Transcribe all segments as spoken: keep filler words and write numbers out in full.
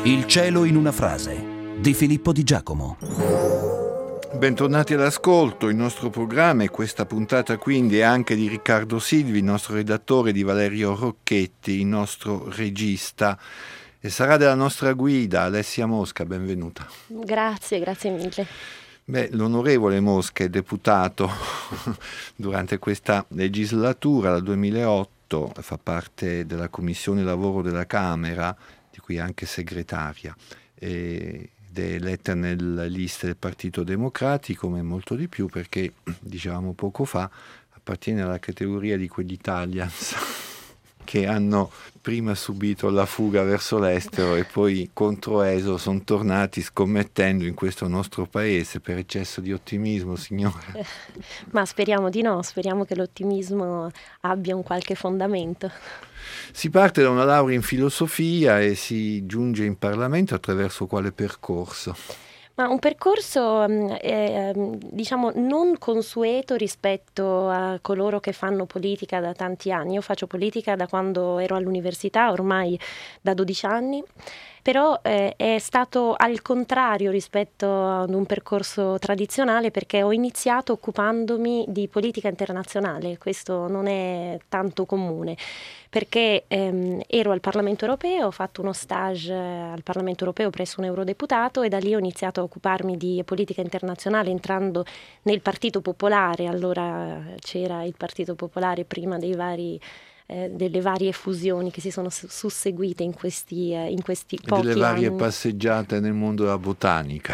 Il cielo in una frase di Filippo Di Giacomo. Bentornati all'ascolto, il nostro programma e questa puntata quindi è anche di Riccardo Silvi, il nostro redattore, di Valerio Rocchetti, il nostro regista, e sarà della nostra guida Alessia Mosca. Benvenuta. Grazie, grazie mille. Beh, l'onorevole Mosca è deputato durante questa legislatura, dal duemilaotto, fa parte della Commissione Lavoro della Camera, di cui è anche segretaria, e ed è eletta nelle liste del Partito Democratico, ma è molto di più perché, dicevamo poco fa, appartiene alla categoria di quegli Italians che hanno prima subito la fuga verso l'estero e poi contro Eso sono tornati scommettendo in questo nostro paese per eccesso di ottimismo, signora. Ma speriamo di no, speriamo che l'ottimismo abbia un qualche fondamento. Si parte da una laurea in filosofia e si giunge in Parlamento attraverso quale percorso? Ma un percorso eh, diciamo non consueto rispetto a coloro che fanno politica da tanti anni. Io faccio politica da quando ero all'università, ormai da dodici anni, però eh, è stato al contrario rispetto ad un percorso tradizionale, perché ho iniziato occupandomi di politica internazionale. Questo non è tanto comune, perché ehm, ero al Parlamento Europeo, ho fatto uno stage al Parlamento Europeo presso un eurodeputato e da lì ho iniziato a occuparmi di politica internazionale entrando nel Partito Popolare. Allora c'era il Partito Popolare prima dei vari Eh, delle varie fusioni che si sono susseguite in questi, eh, in questi e pochi delle varie anni. passeggiate nel mondo della botanica.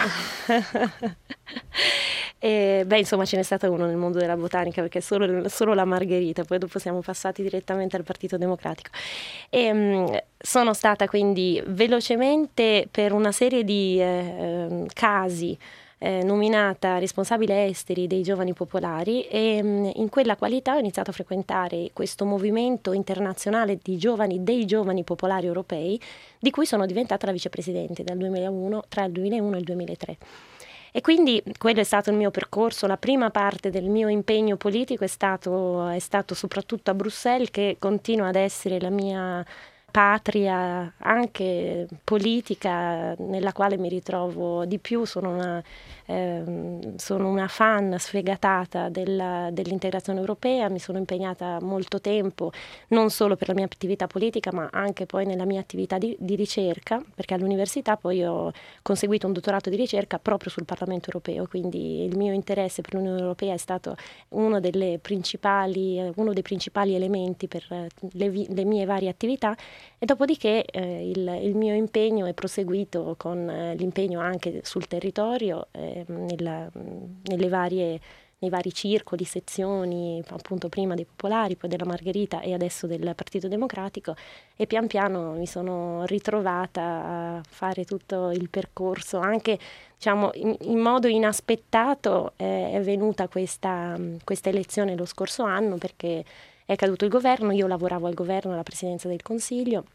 E, beh, insomma, ce n'è stata uno nel mondo della botanica, perché solo, solo la Margherita, poi dopo siamo passati direttamente al Partito Democratico. E, mh, sono stata quindi velocemente per una serie di eh, casi Eh, nominata responsabile esteri dei giovani popolari e mh, in quella qualità ho iniziato a frequentare questo movimento internazionale di giovani, dei giovani popolari europei, di cui sono diventata la vicepresidente dal duemilauno, tra il duemilauno e il duemilatré. E quindi quello è stato il mio percorso. La prima parte del mio impegno politico è stato, è stato soprattutto a Bruxelles, che continua ad essere la mia patria anche politica, nella quale mi ritrovo di più. Sono una, eh, sono una fan sfegatata della, dell'integrazione europea, mi sono impegnata molto tempo non solo per la mia attività politica ma anche poi nella mia attività di, di ricerca, perché all'università poi ho conseguito un dottorato di ricerca proprio sul Parlamento europeo, quindi il mio interesse per l'Unione Europea è stato uno delle principali, uno dei principali elementi per le, le mie varie attività. E dopodiché eh, il, il mio impegno è proseguito con eh, l'impegno anche sul territorio, eh, nella, nelle varie, nei vari circoli, sezioni, appunto prima dei Popolari, poi della Margherita e adesso del Partito Democratico, e pian piano mi sono ritrovata a fare tutto il percorso, anche diciamo in, in modo inaspettato. Eh, è venuta questa, questa elezione lo scorso anno perché è caduto il governo, io lavoravo al governo, alla presidenza del Consiglio,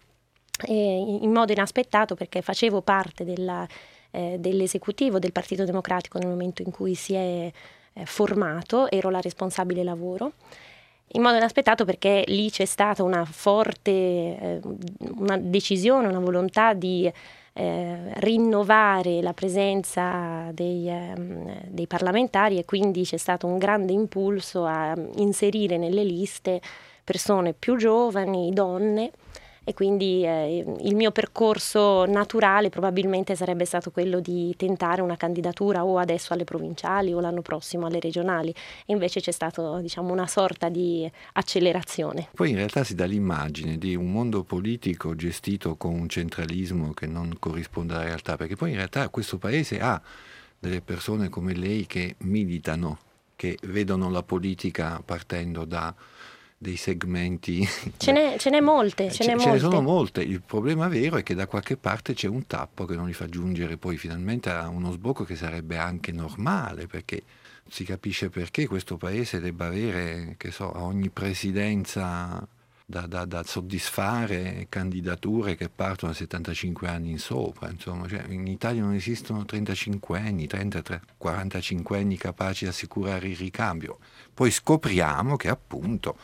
e in modo inaspettato perché facevo parte della, eh, dell'esecutivo del Partito Democratico nel momento in cui si è eh, formato, ero la responsabile lavoro. In modo inaspettato perché lì c'è stata una forte eh, una decisione, una volontà di Eh, rinnovare la presenza dei, eh, dei parlamentari, e quindi c'è stato un grande impulso a inserire nelle liste persone più giovani, donne, e quindi eh, il mio percorso naturale probabilmente sarebbe stato quello di tentare una candidatura o adesso alle provinciali o l'anno prossimo alle regionali, e invece c'è stata diciamo una sorta di accelerazione. Poi in realtà si dà l'immagine di un mondo politico gestito con un centralismo che non corrisponde alla realtà, perché poi in realtà questo paese ha delle persone come lei che militano, che vedono la politica partendo da dei segmenti. Ce n'è, ce n'è molte, ce, ce, n'è ce molte. ne sono molte. Il problema vero è che da qualche parte c'è un tappo che non li fa giungere poi finalmente a uno sbocco che sarebbe anche normale, perché si capisce perché questo paese debba avere, che so, a ogni presidenza da, da, da soddisfare candidature che partono da settantacinque anni in sopra. Insomma, cioè, in Italia non esistono trentacinque anni, trentatré, quarantacinque anni capaci di assicurare il ricambio. Poi scopriamo che appunto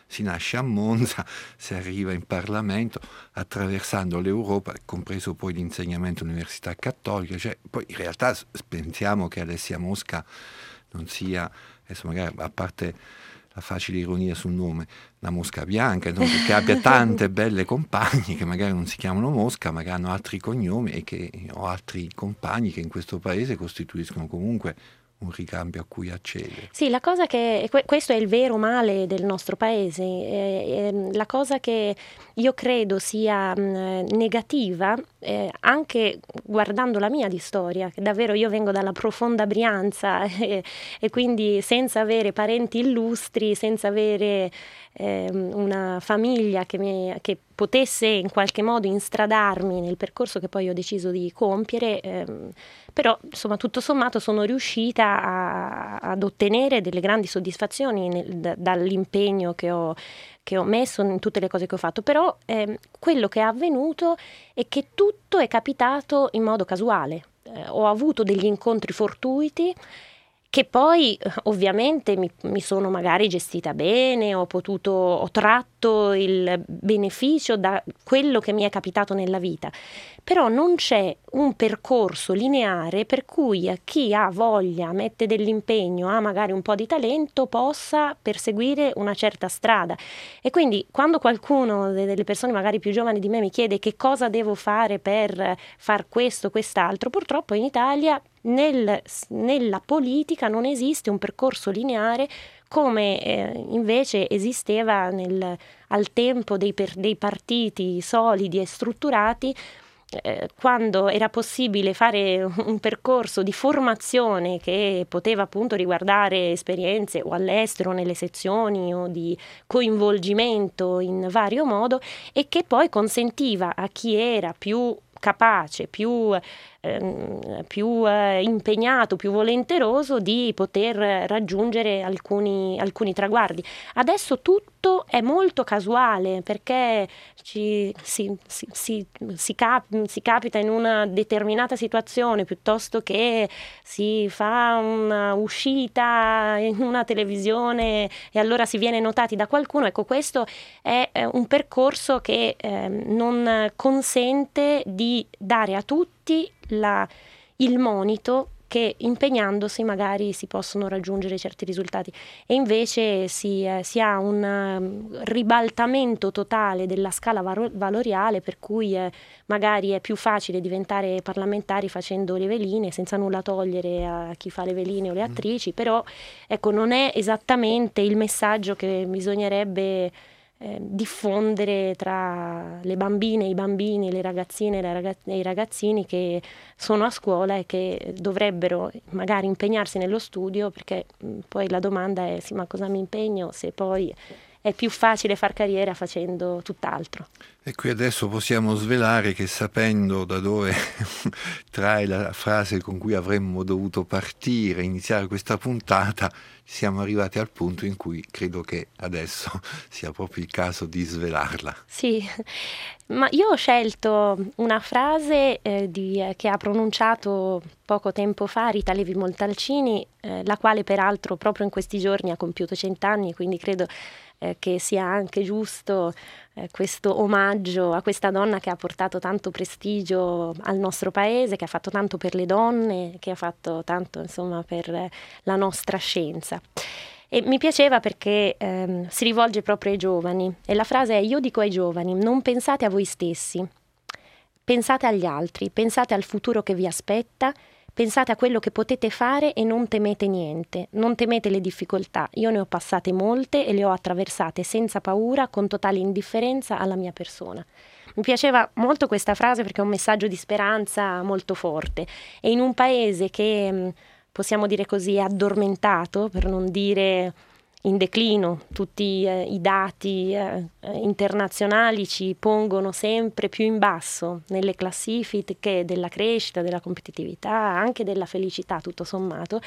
si nasce a Monza, si arriva in Parlamento attraversando l'Europa, compreso poi l'insegnamento all'Università Cattolica, cioè, poi in realtà pensiamo che Alessia Mosca non sia, adesso magari a parte la facile ironia sul nome, la Mosca bianca, no? Che abbia tante belle compagne che magari non si chiamano Mosca, ma che hanno altri cognomi e che ho altri compagni che in questo paese costituiscono comunque un ricambio a cui accedere. Sì, la cosa che questo è il vero male del nostro paese, eh, la cosa che io credo sia mh, negativa, eh, anche guardando la mia di storia, che davvero io vengo dalla profonda Brianza eh, e quindi senza avere parenti illustri, senza avere eh, una famiglia che, mi, che potesse in qualche modo instradarmi nel percorso che poi ho deciso di compiere, ehm, però insomma tutto sommato sono riuscita a, ad ottenere delle grandi soddisfazioni nel, da, dall'impegno che ho, che ho messo in tutte le cose che ho fatto, però ehm, quello che è avvenuto è che tutto è capitato in modo casuale, eh, ho avuto degli incontri fortuiti che poi ovviamente mi, mi sono magari gestita bene, ho potuto, ho tratto il beneficio da quello che mi è capitato nella vita, però non c'è un percorso lineare per cui chi ha voglia, mette dell'impegno, ha magari un po' di talento, possa perseguire una certa strada. E quindi quando qualcuno delle persone magari più giovani di me mi chiede che cosa devo fare per far questo, quest'altro, purtroppo in Italia Nel, nella politica non esiste un percorso lineare come eh, invece esisteva nel, al tempo dei, per, dei partiti solidi e strutturati, eh, quando era possibile fare un percorso di formazione che poteva appunto riguardare esperienze o all'estero nelle sezioni o di coinvolgimento in vario modo e che poi consentiva a chi era più capace, più, ehm, più eh, impegnato, più volenteroso di poter raggiungere alcuni, alcuni traguardi. Adesso tutto è molto casuale perché ci, si, si, si, si, cap- si capita in una determinata situazione piuttosto che si fa una uscita in una televisione e allora si viene notati da qualcuno. Ecco, questo è eh, un percorso che eh, non consente di dare a tutti la, il monito che impegnandosi magari si possono raggiungere certi risultati e invece si, eh, si ha un um, ribaltamento totale della scala varo- valoriale per cui eh, magari è più facile diventare parlamentari facendo le veline senza nulla togliere a chi fa le veline o le attrici, però ecco non è esattamente il messaggio che bisognerebbe Eh, diffondere tra le bambine, i bambini, le ragazzine le ragaz- e i ragazzini che sono a scuola e che dovrebbero magari impegnarsi nello studio, perché mh, poi la domanda è sì, ma cosa mi impegno se poi è più facile far carriera facendo tutt'altro. E qui adesso possiamo svelare che sapendo da dove trae la frase con cui avremmo dovuto partire, iniziare questa puntata, siamo arrivati al punto in cui credo che adesso sia proprio il caso di svelarla. Sì, ma io ho scelto una frase eh, di, eh, che ha pronunciato poco tempo fa Rita Levi-Montalcini, eh, la quale peraltro proprio in questi giorni ha compiuto cent'anni, quindi credo eh, che sia anche giusto eh, questo omaggio a questa donna che ha portato tanto prestigio al nostro paese, che ha fatto tanto per le donne, che ha fatto tanto insomma per eh, la nostra scienza. E mi piaceva perché ehm, si rivolge proprio ai giovani e la frase è: io dico ai giovani, non pensate a voi stessi, pensate agli altri, pensate al futuro che vi aspetta, pensate a quello che potete fare e non temete niente, non temete le difficoltà. Io ne ho passate molte e le ho attraversate senza paura, con totale indifferenza alla mia persona. Mi piaceva molto questa frase perché è un messaggio di speranza molto forte e in un paese che possiamo dire così addormentato, per non dire in declino, tutti eh, i dati eh, internazionali ci pongono sempre più in basso nelle classifiche della crescita, della competitività, anche della felicità tutto sommato.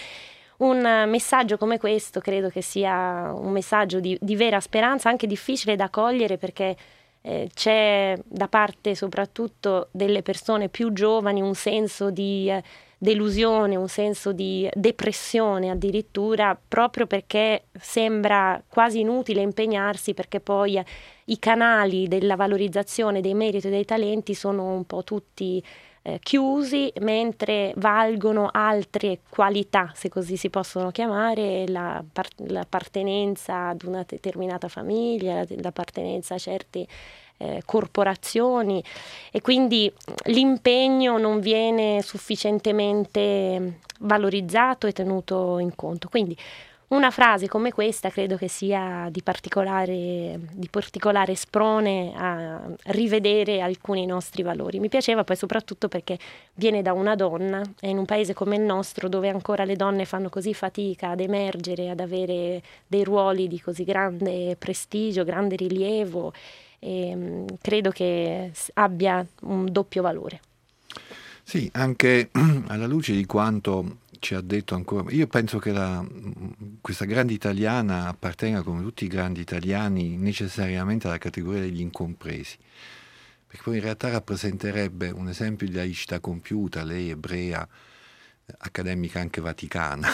Un messaggio come questo credo che sia un messaggio di, di vera speranza, anche difficile da cogliere perché eh, c'è da parte soprattutto delle persone più giovani un senso di, eh, delusione, un senso di depressione addirittura, proprio perché sembra quasi inutile impegnarsi, perché poi i canali della valorizzazione dei meriti e dei talenti sono un po' tutti eh, chiusi, mentre valgono altre qualità, se così si possono chiamare, la par- l'appartenenza ad una determinata famiglia, l'appartenenza a certe eh, corporazioni, e quindi l'impegno non viene sufficientemente valorizzato e tenuto in conto. Quindi una frase come questa credo che sia di particolare, di particolare sprone a rivedere alcuni nostri valori. Mi piaceva poi soprattutto perché viene da una donna, e in un paese come il nostro, dove ancora le donne fanno così fatica ad emergere, ad avere dei ruoli di così grande prestigio, grande rilievo, e credo che abbia un doppio valore. Sì, anche alla luce di quanto ci ha detto ancora, io penso che la, questa grande italiana appartenga, come tutti i grandi italiani, necessariamente alla categoria degli incompresi, perché poi in realtà rappresenterebbe un esempio di laicità compiuta, lei ebrea, accademica anche vaticana,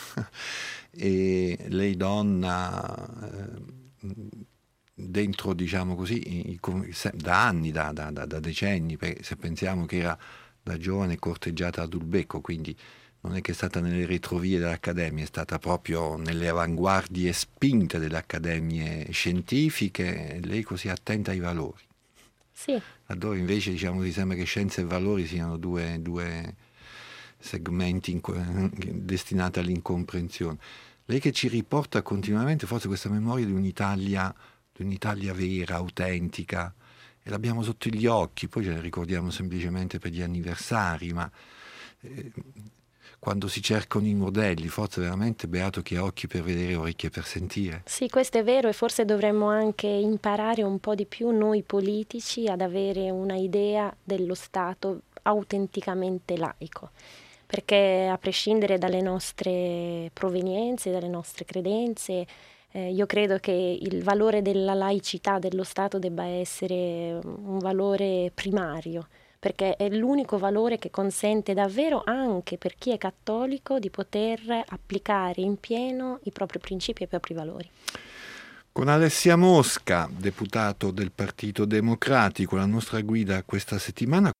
e lei donna, eh, dentro, diciamo così, i, i, da anni, da, da, da decenni, se pensiamo che era da giovane corteggiata ad Ulbecco, quindi non è che è stata nelle retrovie dell'Accademia, è stata proprio nelle avanguardie spinte delle accademie scientifiche, lei così attenta ai valori. Sì. Laddove invece, diciamo, mi sembra che scienze e valori siano due, due segmenti in, destinati all'incomprensione. Lei che ci riporta continuamente forse questa memoria di un'Italia, di un'Italia vera, autentica, e l'abbiamo sotto gli occhi, poi ce ne ricordiamo semplicemente per gli anniversari, ma eh, quando si cercano i modelli, forse veramente beato chi ha occhi per vedere e orecchie per sentire. Sì, questo è vero, e forse dovremmo anche imparare un po' di più noi politici ad avere una idea dello Stato autenticamente laico, perché a prescindere dalle nostre provenienze, dalle nostre credenze, eh, io credo che il valore della laicità dello Stato debba essere un valore primario, perché è l'unico valore che consente davvero anche per chi è cattolico di poter applicare in pieno i propri principi e i propri valori. Con Alessia Mosca, deputato del Partito Democratico, la nostra guida questa settimana.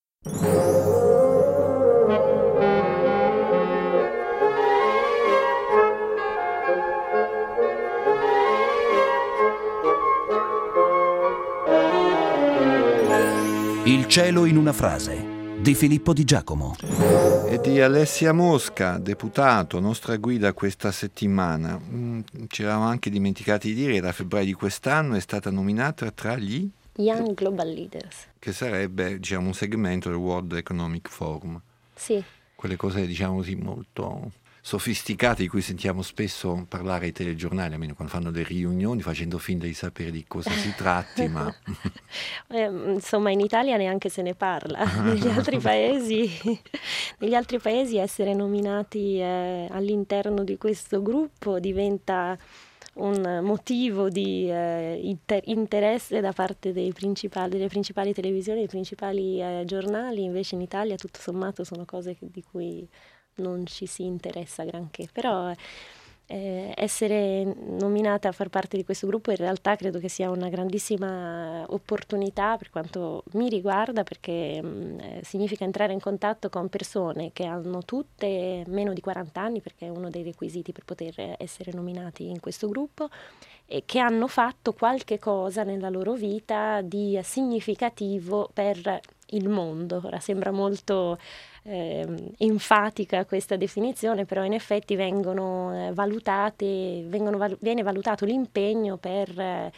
Il cielo in una frase, di Filippo Di Giacomo. E di Alessia Mosca, deputato, nostra guida questa settimana. Mm, ci eravamo anche dimenticati di dire che da febbraio di quest'anno è stata nominata tra gli Young Global Leaders, che sarebbe, diciamo, un segmento del World Economic Forum. Sì. Quelle cose, diciamo così, molto sofisticate di cui sentiamo spesso parlare ai telegiornali, almeno quando fanno le riunioni, facendo finta di sapere di cosa si tratti, ma eh, insomma in Italia neanche se ne parla. Negli altri paesi, negli altri paesi essere nominati eh, all'interno di questo gruppo diventa un motivo di eh, inter- interesse da parte dei principali, delle principali televisioni, dei principali eh, giornali. Invece in Italia tutto sommato sono cose che, di cui non ci si interessa granché, però eh, essere nominata a far parte di questo gruppo in realtà credo che sia una grandissima opportunità per quanto mi riguarda, perché mh, significa entrare in contatto con persone che hanno tutte meno di quaranta anni, perché è uno dei requisiti per poter essere nominati in questo gruppo, e che hanno fatto qualche cosa nella loro vita di significativo per il mondo. Ora sembra molto eh, enfatica questa definizione, però in effetti vengono eh, valutate, vengono val- viene valutato l'impegno per eh,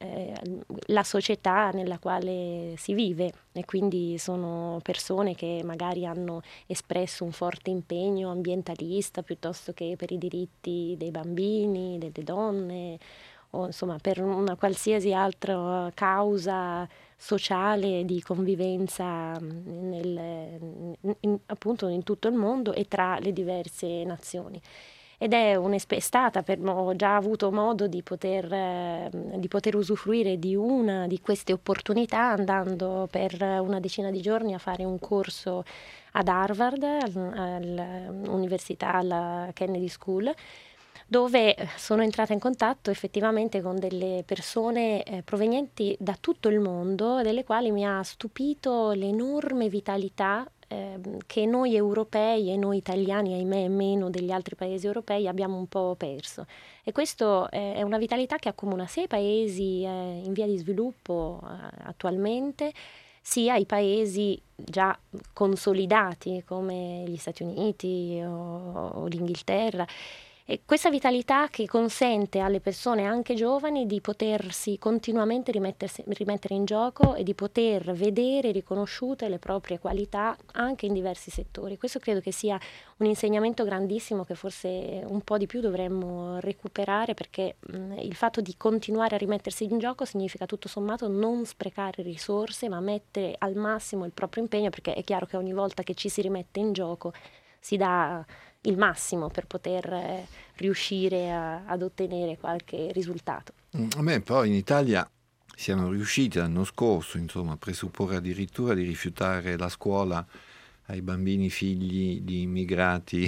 la società nella quale si vive, e quindi sono persone che magari hanno espresso un forte impegno ambientalista piuttosto che per i diritti dei bambini, delle donne, o insomma per una qualsiasi altra causa sociale di convivenza nel, in, appunto in tutto il mondo e tra le diverse nazioni. ed è, è stata per, ho già avuto modo di poter, eh, di poter usufruire di una di queste opportunità andando per una decina di giorni a fare un corso ad Harvard, all'università, alla Kennedy School, dove sono entrata in contatto effettivamente con delle persone eh, provenienti da tutto il mondo, delle quali mi ha stupito l'enorme vitalità eh, che noi europei e noi italiani, ahimè meno degli altri paesi europei, abbiamo un po' perso. E questo eh, è una vitalità che accomuna sia i paesi eh, in via di sviluppo eh, attualmente, sia i paesi già consolidati come gli Stati Uniti o, o l'Inghilterra. E questa vitalità che consente alle persone anche giovani di potersi continuamente rimettere in gioco e di poter vedere riconosciute le proprie qualità anche in diversi settori. Questo credo che sia un insegnamento grandissimo che forse un po' di più dovremmo recuperare, perché mh, il fatto di continuare a rimettersi in gioco significa tutto sommato non sprecare risorse, ma mettere al massimo il proprio impegno, perché è chiaro che ogni volta che ci si rimette in gioco si dà il massimo per poter eh, riuscire a, ad ottenere qualche risultato. Beh, poi in Italia siamo riusciti l'anno scorso, insomma, a presupporre addirittura di rifiutare la scuola ai bambini figli di immigrati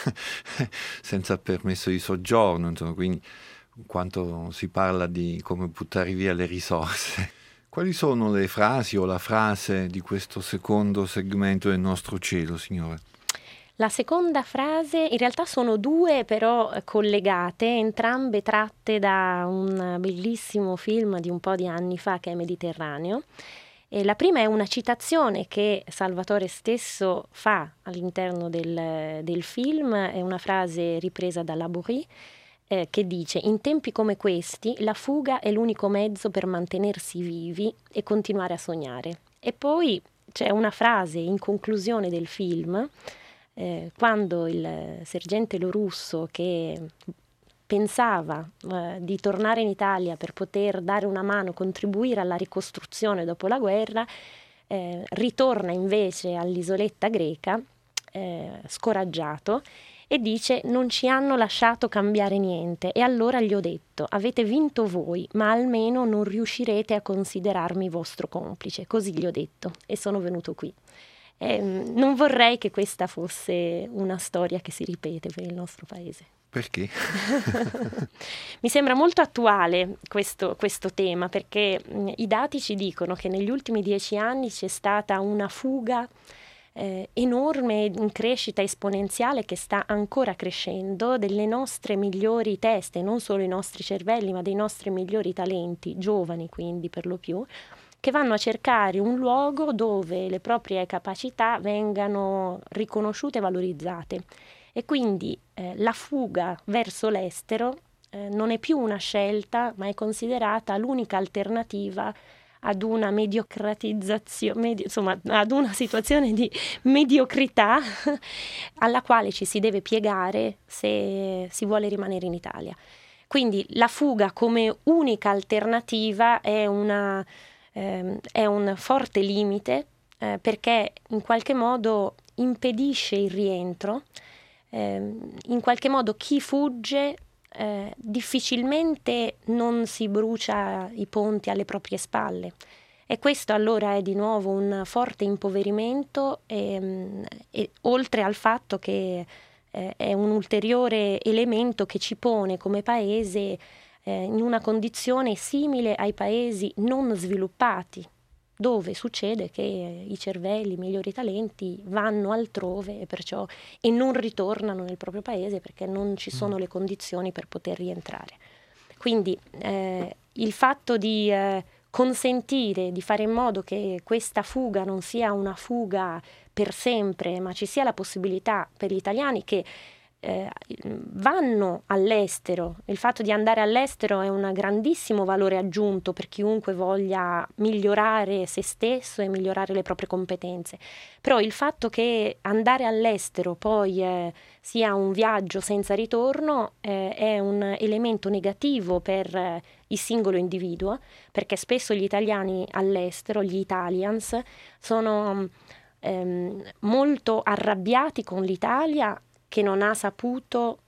senza permesso di soggiorno, insomma, quindi quanto si parla di come buttare via le risorse. Quali sono le frasi o la frase di questo secondo segmento del nostro cielo, signore? La seconda frase, in realtà sono due però collegate, entrambe tratte da un bellissimo film di un po' di anni fa che è Mediterraneo. E la prima è una citazione che Salvatore stesso fa all'interno del, del film, è una frase ripresa da Laborie eh, che dice: in tempi come questi la fuga è l'unico mezzo per mantenersi vivi e continuare a sognare. E poi c'è una frase in conclusione del film, Eh, quando il sergente Lorusso, che pensava eh, di tornare in Italia per poter dare una mano, contribuire alla ricostruzione dopo la guerra, eh, ritorna invece all'isoletta greca eh, scoraggiato e dice: non ci hanno lasciato cambiare niente, e allora gli ho detto: avete vinto voi, ma almeno non riuscirete a considerarmi vostro complice. Così gli ho detto e sono venuto qui. Eh, non vorrei che questa fosse una storia che si ripete per il nostro paese. Perché? Mi sembra molto attuale questo, questo tema, perché mh, i dati ci dicono che negli ultimi dieci anni c'è stata una fuga eh, enorme, in crescita esponenziale, che sta ancora crescendo, delle nostre migliori teste, non solo i nostri cervelli, ma dei nostri migliori talenti, giovani quindi per lo più, che vanno a cercare un luogo dove le proprie capacità vengano riconosciute e valorizzate. E quindi eh, la fuga verso l'estero eh, non è più una scelta, ma è considerata l'unica alternativa ad una mediocratizzazione, medi- insomma, ad una situazione di mediocrità alla quale ci si deve piegare se si vuole rimanere in Italia. Quindi la fuga come unica alternativa è una Eh, è un forte limite eh, perché in qualche modo impedisce il rientro, eh, in qualche modo chi fugge eh, difficilmente non si brucia i ponti alle proprie spalle, e questo allora è di nuovo un forte impoverimento e, e oltre al fatto che eh, è un ulteriore elemento che ci pone come paese in una condizione simile ai paesi non sviluppati, dove succede che i cervelli, i migliori talenti vanno altrove e perciò e non ritornano nel proprio paese perché non ci sono le condizioni per poter rientrare. Quindi eh, il fatto di eh, consentire, di fare in modo che questa fuga non sia una fuga per sempre, ma ci sia la possibilità per gli italiani che Eh, vanno all'estero. Il fatto di andare all'estero è un grandissimo valore aggiunto per chiunque voglia migliorare se stesso e migliorare le proprie competenze, però il fatto che andare all'estero poi eh, sia un viaggio senza ritorno eh, è un elemento negativo per eh, il singolo individuo, perché spesso gli italiani all'estero, gli Italians, sono ehm, molto arrabbiati con l'Italia che non ha saputo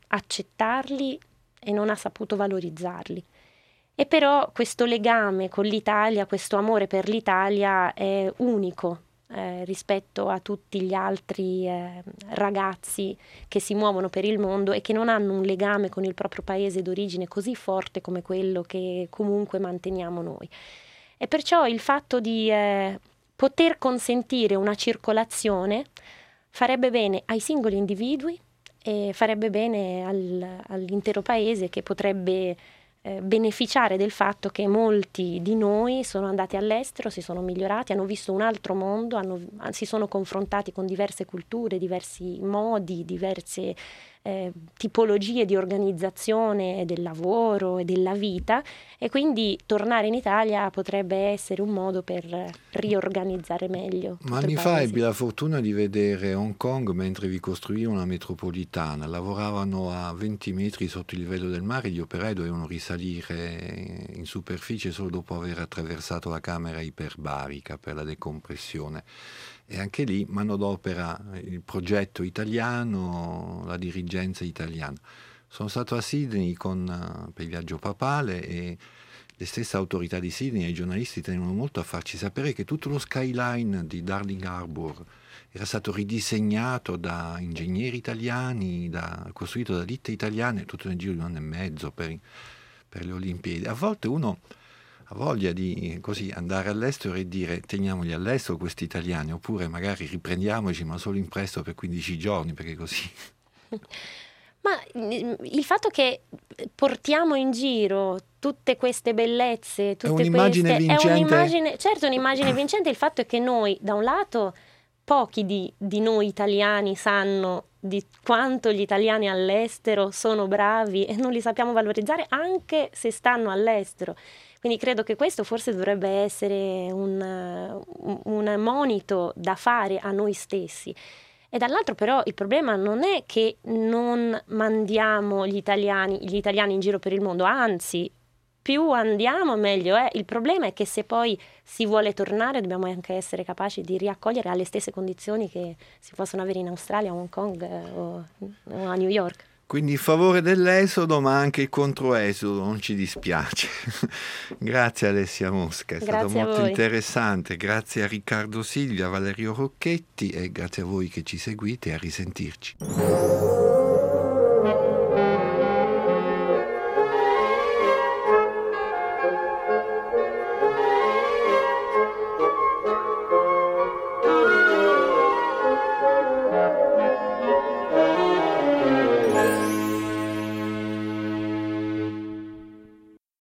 accettarli e non ha saputo valorizzarli. E però questo legame con l'Italia, questo amore per l'Italia è unico eh, rispetto a tutti gli altri eh, ragazzi che si muovono per il mondo e che non hanno un legame con il proprio paese d'origine così forte come quello che comunque manteniamo noi. E perciò il fatto di eh, poter consentire una circolazione farebbe bene ai singoli individui e farebbe bene al, all'intero paese, che potrebbe eh, beneficiare del fatto che molti di noi sono andati all'estero, si sono migliorati, hanno visto un altro mondo, hanno, si sono confrontati con diverse culture, diversi modi, diverse eh, tipologie di organizzazione del lavoro e della vita, e quindi tornare in Italia potrebbe essere un modo per riorganizzare meglio. Ma anni fa ebbi la fortuna di vedere Hong Kong mentre vi costruivano una metropolitana. Lavoravano a venti metri sotto il livello del mare, gli operai dovevano risalire in superficie solo dopo aver attraversato la camera iperbarica per la decompressione. E anche lì manodopera, il progetto italiano, la dirigenza italiana. Sono stato a Sydney con, per il viaggio papale, e le stesse autorità di Sydney e i giornalisti tenevano molto a farci sapere che tutto lo skyline di Darling Harbour era stato ridisegnato da ingegneri italiani, da, costruito da ditte italiane, tutto nel giro di un anno e mezzo per, per le Olimpiadi. A volte uno ha voglia di così andare all'estero e dire teniamoli all'estero questi italiani, oppure magari riprendiamoci ma solo in prestito per quindici giorni, perché così... Ma il fatto che portiamo in giro tutte queste bellezze, tutte è un'immagine queste, vincente. È un'immagine, certo, è un'immagine vincente. Il fatto è che noi, da un lato, pochi di, di noi italiani sanno di quanto gli italiani all'estero sono bravi e non li sappiamo valorizzare anche se stanno all'estero. Quindi credo che questo forse dovrebbe essere un, un, un monito da fare a noi stessi. E dall'altro però il problema non è che non mandiamo gli italiani, gli italiani in giro per il mondo, anzi, più andiamo meglio è. Il problema è che se poi si vuole tornare dobbiamo anche essere capaci di riaccogliere alle stesse condizioni che si possono avere in Australia, a Hong Kong o, o a New York. Quindi il favore dell'esodo, ma anche il controesodo, non ci dispiace. Grazie Alessia Mosca, è grazie stato molto voi. interessante. Grazie a Riccardo Silvia, a Valerio Rocchetti, e grazie a voi che ci seguite, e a risentirci.